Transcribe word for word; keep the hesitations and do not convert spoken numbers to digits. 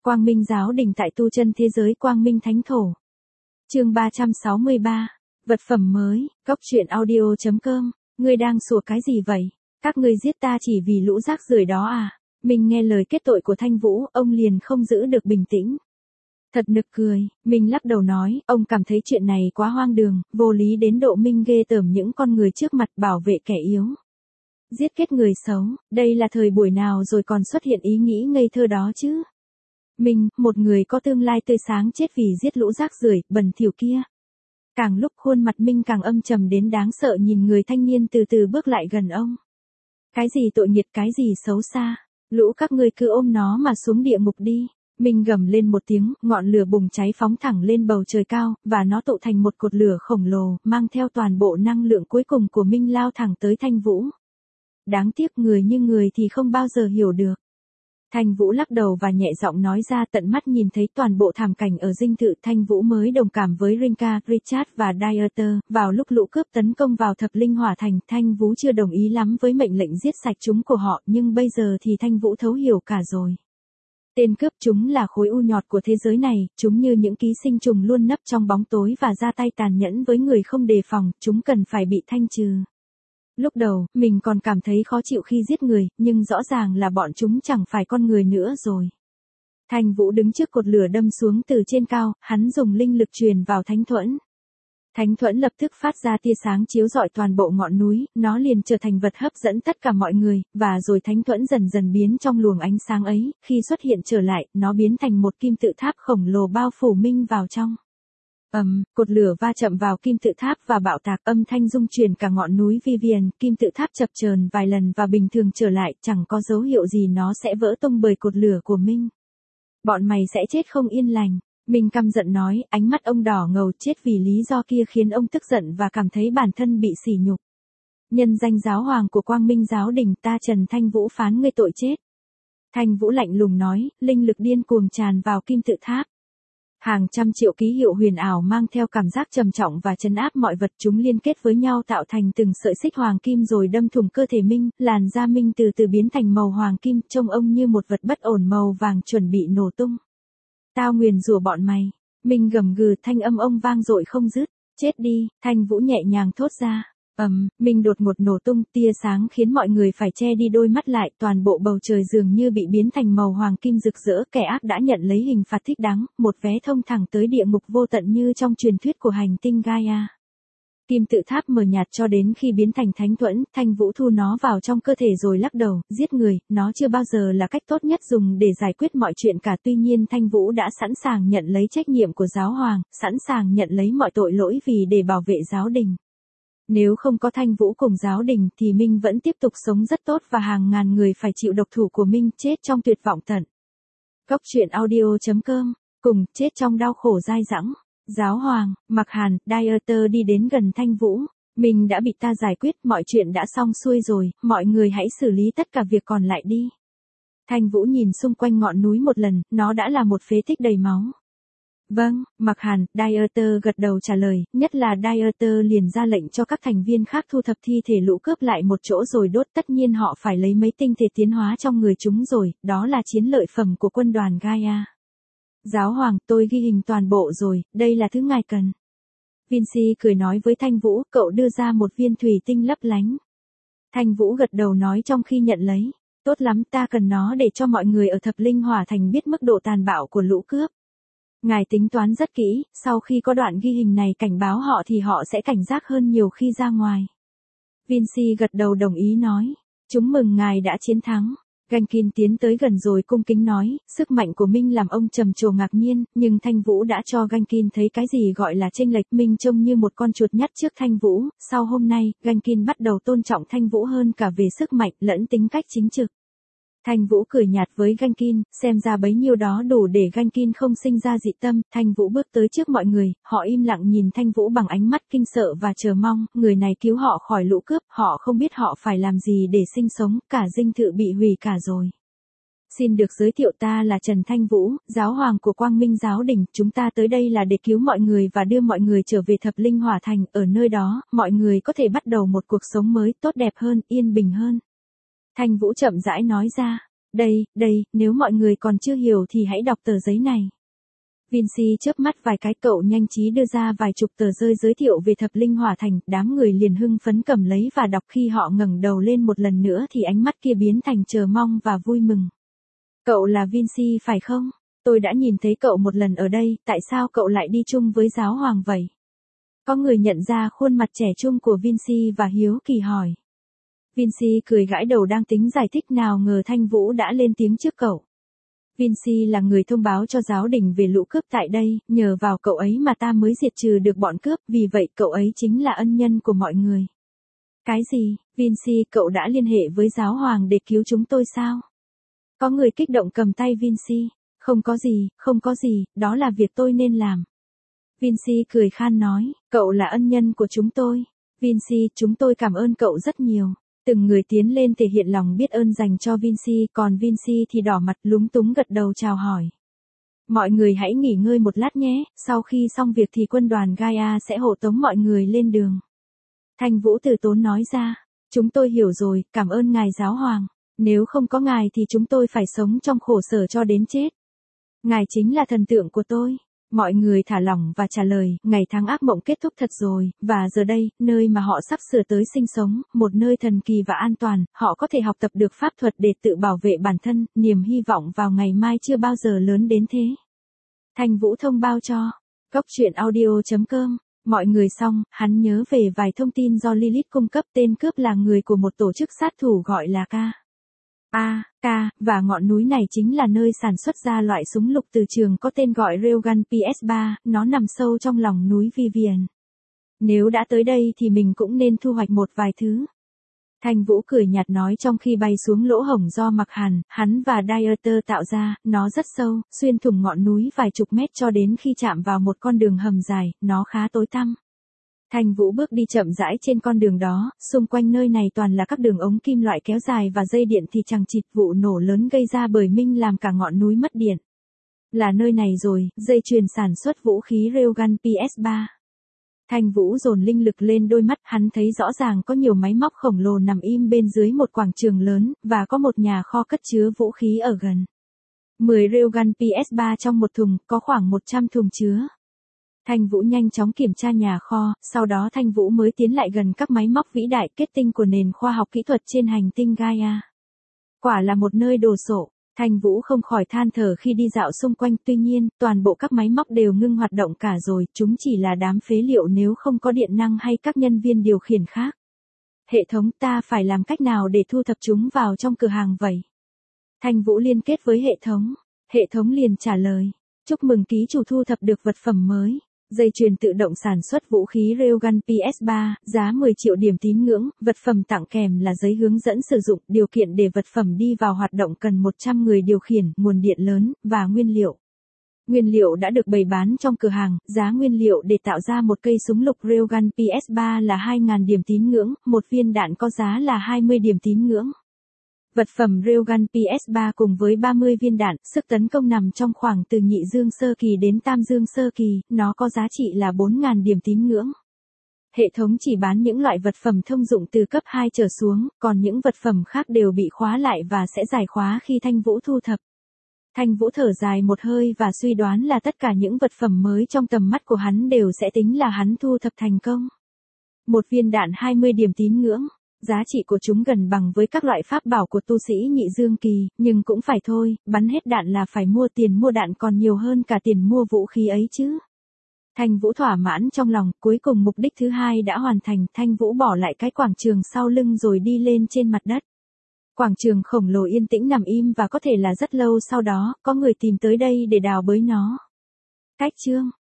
Quang Minh giáo đình tại tu chân thế giới Quang Minh Thánh Thổ. Chương ba trăm sáu mươi ba. Vật phẩm mới, cốc truyện audio chấm com. Ngươi đang sủa cái gì vậy? Các ngươi giết ta chỉ vì lũ rác rưởi đó à? Mình nghe lời kết tội của Thanh Vũ, ông liền không giữ được bình tĩnh. Thật nực cười, mình lắc đầu nói, ông cảm thấy chuyện này quá hoang đường, vô lý đến độ Minh ghê tởm những con người trước mặt bảo vệ kẻ yếu. Giết kết người xấu, đây là thời buổi nào rồi còn xuất hiện ý nghĩ ngây thơ đó chứ? Mình, một người có tương lai tươi sáng chết vì giết lũ rác rưởi, bẩn thỉu kia. Càng lúc khuôn mặt Minh càng âm trầm đến đáng sợ nhìn người thanh niên từ từ bước lại gần ông. Cái gì tội nghiệp, cái gì xấu xa, lũ các ngươi cứ ôm nó mà xuống địa ngục đi. Minh gầm lên một tiếng, ngọn lửa bùng cháy phóng thẳng lên bầu trời cao, và nó tụ thành một cột lửa khổng lồ, mang theo toàn bộ năng lượng cuối cùng của Minh lao thẳng tới Thanh Vũ. Đáng tiếc người như người thì không bao giờ hiểu được. Thanh Vũ lắc đầu và nhẹ giọng nói ra, tận mắt nhìn thấy toàn bộ thảm cảnh ở dinh thự. Thanh Vũ mới đồng cảm với Rinka, Richard và Dieter. Vào lúc lũ cướp tấn công vào Thập Linh Hỏa Thành, Thanh Vũ chưa đồng ý lắm với mệnh lệnh giết sạch chúng của họ, nhưng bây giờ thì Thanh Vũ thấu hiểu cả rồi. Tên cướp chúng là khối u nhọt của thế giới này, chúng như những ký sinh trùng luôn nấp trong bóng tối và ra tay tàn nhẫn với người không đề phòng, chúng cần phải bị thanh trừ. Lúc đầu, mình còn cảm thấy khó chịu khi giết người, nhưng rõ ràng là bọn chúng chẳng phải con người nữa rồi. Thanh Vũ đứng trước cột lửa đâm xuống từ trên cao, hắn dùng linh lực truyền vào thánh thuẫn. Thánh thuẫn lập tức phát ra tia sáng chiếu rọi toàn bộ ngọn núi, nó liền trở thành vật hấp dẫn tất cả mọi người, và rồi thánh thuẫn dần dần biến trong luồng ánh sáng ấy, khi xuất hiện trở lại, nó biến thành một kim tự tháp khổng lồ bao phủ Minh vào trong. Ầm, um, cột lửa va chạm vào kim tự tháp và bạo tạc, âm thanh rung chuyển cả ngọn núi Vivian, kim tự tháp chập chờn vài lần và bình thường trở lại, chẳng có dấu hiệu gì nó sẽ vỡ tung bởi cột lửa của Minh. Bọn mày sẽ chết không yên lành. Minh căm giận nói, ánh mắt ông đỏ ngầu, chết vì lý do kia khiến ông tức giận và cảm thấy bản thân bị sỉ nhục. Nhân danh giáo hoàng của Quang Minh giáo đình, ta Trần Thanh Vũ phán ngươi tội chết. Thanh Vũ lạnh lùng nói, linh lực điên cuồng tràn vào kim tự tháp. Hàng trăm triệu ký hiệu huyền ảo mang theo cảm giác trầm trọng và trấn áp mọi vật, chúng liên kết với nhau tạo thành từng sợi xích hoàng kim rồi đâm thủng cơ thể Minh, làn da Minh từ từ biến thành màu hoàng kim, trông ông như một vật bất ổn màu vàng chuẩn bị nổ tung. Tao nguyền rủa bọn mày. Minh gầm gừ, thanh âm ông vang dội không dứt. Chết đi, Thanh Vũ nhẹ nhàng thốt ra. Ầm, um, Minh đột ngột nổ tung, tia sáng khiến mọi người phải che đi đôi mắt lại, toàn bộ bầu trời dường như bị biến thành màu hoàng kim rực rỡ, kẻ ác đã nhận lấy hình phạt thích đáng, một vé thông thẳng tới địa ngục vô tận như trong truyền thuyết của hành tinh Gaia. Kim tự tháp mờ nhạt cho đến khi biến thành thánh thuẫn, Thanh Vũ thu nó vào trong cơ thể rồi lắc đầu, giết người, nó chưa bao giờ là cách tốt nhất dùng để giải quyết mọi chuyện cả. Tuy nhiên Thanh Vũ đã sẵn sàng nhận lấy trách nhiệm của giáo hoàng, sẵn sàng nhận lấy mọi tội lỗi vì để bảo vệ giáo đình. Nếu không có Thanh Vũ cùng giáo đình thì Minh vẫn tiếp tục sống rất tốt và hàng ngàn người phải chịu độc thủ của Minh, chết trong tuyệt vọng tận. Cốc truyện audio chấm com, cùng chết trong đau khổ dai dẳng. Giáo hoàng, Mặc Hàn, Dieter đi đến gần Thanh Vũ. Mình đã bị ta giải quyết, mọi chuyện đã xong xuôi rồi, mọi người hãy xử lý tất cả việc còn lại đi. Thanh Vũ nhìn xung quanh ngọn núi một lần, nó đã là một phế tích đầy máu. Vâng, Mặc Hàn, Dieter gật đầu trả lời, nhất là Dieter liền ra lệnh cho các thành viên khác thu thập thi thể lũ cướp lại một chỗ rồi đốt, tất nhiên họ phải lấy mấy tinh thể tiến hóa trong người chúng rồi, đó là chiến lợi phẩm của quân đoàn Gaia. Giáo hoàng, tôi ghi hình toàn bộ rồi, đây là thứ ngài cần. Vinci cười nói với Thanh Vũ, cậu đưa ra một viên thủy tinh lấp lánh. Thanh Vũ gật đầu nói trong khi nhận lấy, tốt lắm, ta cần nó để cho mọi người ở Thập Linh Hỏa Thành biết mức độ tàn bạo của lũ cướp. Ngài tính toán rất kỹ, sau khi có đoạn ghi hình này cảnh báo họ thì họ sẽ cảnh giác hơn nhiều khi ra ngoài. Vinci gật đầu đồng ý nói, chúng mừng ngài đã chiến thắng. Gankin tiến tới gần rồi cung kính nói, sức mạnh của Minh làm ông trầm trồ ngạc nhiên, nhưng Thanh Vũ đã cho Gankin thấy cái gì gọi là chênh lệch. Minh trông như một con chuột nhắt trước Thanh Vũ, sau hôm nay, Gankin bắt đầu tôn trọng Thanh Vũ hơn cả về sức mạnh lẫn tính cách chính trực. Thanh Vũ cười nhạt với Gankin, xem ra bấy nhiêu đó đủ để Gankin không sinh ra dị tâm. Thanh Vũ bước tới trước mọi người, họ im lặng nhìn Thanh Vũ bằng ánh mắt kinh sợ và chờ mong, người này cứu họ khỏi lũ cướp, họ không biết họ phải làm gì để sinh sống, cả dinh thự bị hủy cả rồi. Xin được giới thiệu, ta là Trần Thanh Vũ, giáo hoàng của Quang Minh giáo đình, chúng ta tới đây là để cứu mọi người và đưa mọi người trở về Thập Linh Hỏa Thành, ở nơi đó, mọi người có thể bắt đầu một cuộc sống mới, tốt đẹp hơn, yên bình hơn. Thanh Vũ chậm rãi nói ra, Đây, đây, nếu mọi người còn chưa hiểu thì hãy đọc tờ giấy này. Vinci chớp mắt vài cái, cậu nhanh trí đưa ra vài chục tờ rơi giới thiệu về thập linh hỏa thành, đám người liền hưng phấn cầm lấy và đọc, khi họ ngẩng đầu lên một lần nữa thì ánh mắt kia biến thành chờ mong và vui mừng. Cậu là Vinci phải không? Tôi đã nhìn thấy cậu một lần ở đây, tại sao cậu lại đi chung với giáo hoàng vậy? Có người nhận ra khuôn mặt trẻ trung của Vinci và hiếu kỳ hỏi. Vinci cười gãi đầu đang tính giải thích, nào ngờ Thanh Vũ đã lên tiếng trước cậu. Vinci là người thông báo cho giáo đình về lũ cướp tại đây, nhờ vào cậu ấy mà ta mới diệt trừ được bọn cướp, vì vậy cậu ấy chính là ân nhân của mọi người. Cái gì, Vinci, cậu đã liên hệ với giáo hoàng để cứu chúng tôi sao? Có người kích động cầm tay Vinci. Không có gì, không có gì, đó là việc tôi nên làm. Vinci cười khan nói, cậu là ân nhân của chúng tôi. Vinci, chúng tôi cảm ơn cậu rất nhiều. Từng người tiến lên thể hiện lòng biết ơn dành cho Vinci, còn Vinci thì đỏ mặt lúng túng gật đầu chào hỏi. Mọi người hãy nghỉ ngơi một lát nhé, sau khi xong việc thì quân đoàn Gaia sẽ hộ tống mọi người lên đường. Thanh Vũ từ tốn nói ra, chúng tôi hiểu rồi, cảm ơn ngài giáo hoàng. Nếu không có ngài thì chúng tôi phải sống trong khổ sở cho đến chết. Ngài chính là thần tượng của tôi. Mọi người thả lỏng và trả lời, ngày tháng ác mộng kết thúc thật rồi, và giờ đây, nơi mà họ sắp sửa tới sinh sống, một nơi thần kỳ và an toàn, họ có thể học tập được pháp thuật để tự bảo vệ bản thân, niềm hy vọng vào ngày mai chưa bao giờ lớn đến thế. Thanh Vũ thông báo cho, cốc truyện audio chấm com, mọi người xong, hắn nhớ về vài thông tin do Lilith cung cấp, tên cướp là người của một tổ chức sát thủ gọi là K. A, K, và ngọn núi này chính là nơi sản xuất ra loại súng lục từ trường có tên gọi Railgun P S ba, nó nằm sâu trong lòng núi Vivian. Nếu đã tới đây thì mình cũng nên thu hoạch một vài thứ. Thanh Vũ cười nhạt nói trong khi bay xuống lỗ hổng do Mặc Hàn, hắn và Dieter tạo ra, nó rất sâu, xuyên thủng ngọn núi vài chục mét cho đến khi chạm vào một con đường hầm dài, nó khá tối tăm. Thanh Vũ bước đi chậm rãi trên con đường đó, xung quanh nơi này toàn là các đường ống kim loại kéo dài và dây điện thì chằng chịt, vụ nổ lớn gây ra bởi Minh làm cả ngọn núi mất điện. Là nơi này rồi, dây chuyền sản xuất vũ khí Railgun P S ba. Thanh Vũ dồn linh lực lên đôi mắt, hắn thấy rõ ràng có nhiều máy móc khổng lồ nằm im bên dưới một quảng trường lớn, và có một nhà kho cất chứa vũ khí ở gần. mười Railgun P S ba trong một thùng, có khoảng một trăm thùng chứa. Thanh Vũ nhanh chóng kiểm tra nhà kho, sau đó Thanh Vũ mới tiến lại gần các máy móc vĩ đại kết tinh của nền khoa học kỹ thuật trên hành tinh Gaia. Quả là một nơi đồ sộ, Thanh Vũ không khỏi than thở khi đi dạo xung quanh, tuy nhiên, toàn bộ các máy móc đều ngưng hoạt động cả rồi, chúng chỉ là đám phế liệu nếu không có điện năng hay các nhân viên điều khiển khác. Hệ thống, ta phải làm cách nào để thu thập chúng vào trong cửa hàng vậy? Thanh Vũ liên kết với hệ thống, hệ thống liền trả lời, chúc mừng ký chủ thu thập được vật phẩm mới. Dây chuyền tự động sản xuất vũ khí Railgun P S ba, giá mười triệu điểm tín ngưỡng, vật phẩm tặng kèm là giấy hướng dẫn sử dụng, điều kiện để vật phẩm đi vào hoạt động cần một trăm người điều khiển, nguồn điện lớn, và nguyên liệu. Nguyên liệu đã được bày bán trong cửa hàng, giá nguyên liệu để tạo ra một cây súng lục Railgun P S ba là hai nghìn điểm tín ngưỡng, một viên đạn có giá là hai mươi điểm tín ngưỡng. Vật phẩm Railgun P S ba cùng với ba mươi viên đạn, sức tấn công nằm trong khoảng từ nhị dương sơ kỳ đến tam dương sơ kỳ, nó có giá trị là bốn nghìn điểm tín ngưỡng. Hệ thống chỉ bán những loại vật phẩm thông dụng từ cấp hai trở xuống, còn những vật phẩm khác đều bị khóa lại và sẽ giải khóa khi Thanh Vũ thu thập. Thanh Vũ thở dài một hơi và suy đoán là tất cả những vật phẩm mới trong tầm mắt của hắn đều sẽ tính là hắn thu thập thành công. Một viên đạn hai mươi điểm tín ngưỡng. Giá trị của chúng gần bằng với các loại pháp bảo của tu sĩ nhị dương kỳ, nhưng cũng phải thôi, bắn hết đạn là phải mua, tiền mua đạn còn nhiều hơn cả tiền mua vũ khí ấy chứ. Thanh Vũ thỏa mãn trong lòng, cuối cùng mục đích thứ hai đã hoàn thành, Thanh Vũ bỏ lại cái quảng trường sau lưng rồi đi lên trên mặt đất. Quảng trường khổng lồ yên tĩnh nằm im và có thể là rất lâu sau đó, có người tìm tới đây để đào bới nó. Cách chương